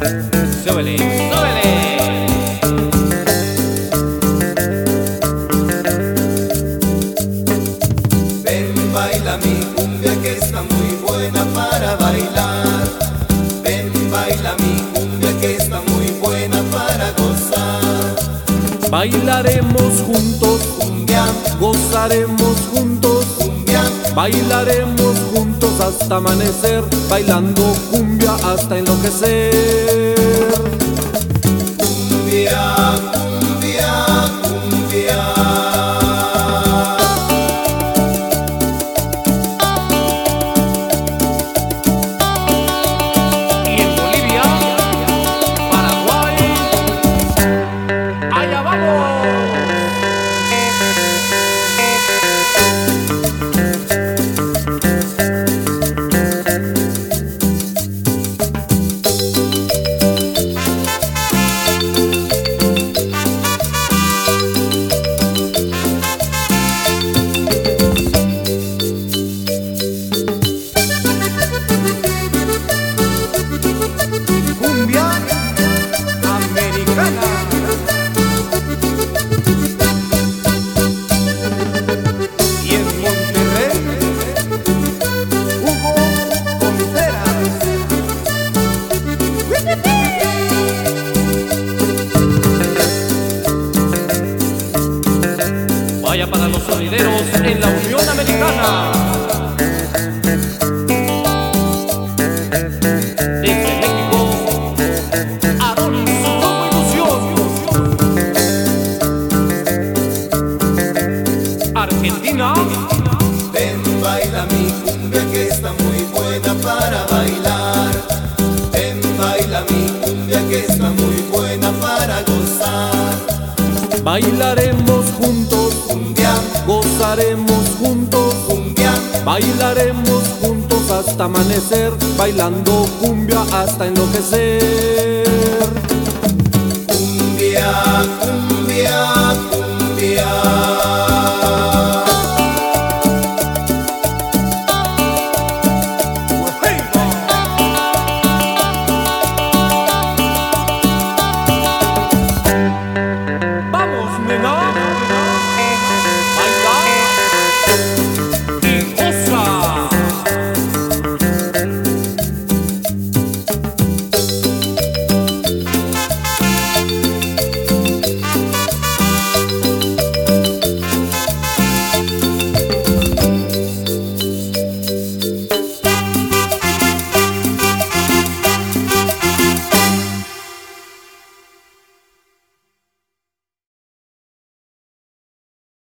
Súbele, súbele. Ven, baila mi cumbia que está muy buena para bailar. Ven, baila mi cumbia que está muy buena para gozar. Bailaremos juntos, Cumbia, gozaremos juntos, cumbia, bailaremos juntos hasta amanecer, bailando cumbia hasta enloquecer. cumbia, cumbia, cumbia. Y en Bolivia, Paraguay, allá vamos. Cumbia americana. Y en Monterrey, Hugo Contreras. Vaya para los sonideros en la Unión Americana. Desde México, Adonis como ilusión. Argentina, Ven, baila mi cumbia que está muy buena para bailar. Ven, baila mi cumbia que está muy buena para gozar. bailaremos juntos, Cumbia, gozaremos juntos, cumbia, bailaremos juntos hasta amanecer, bailando cumbia hasta enloquecer. cumbia, cumbia.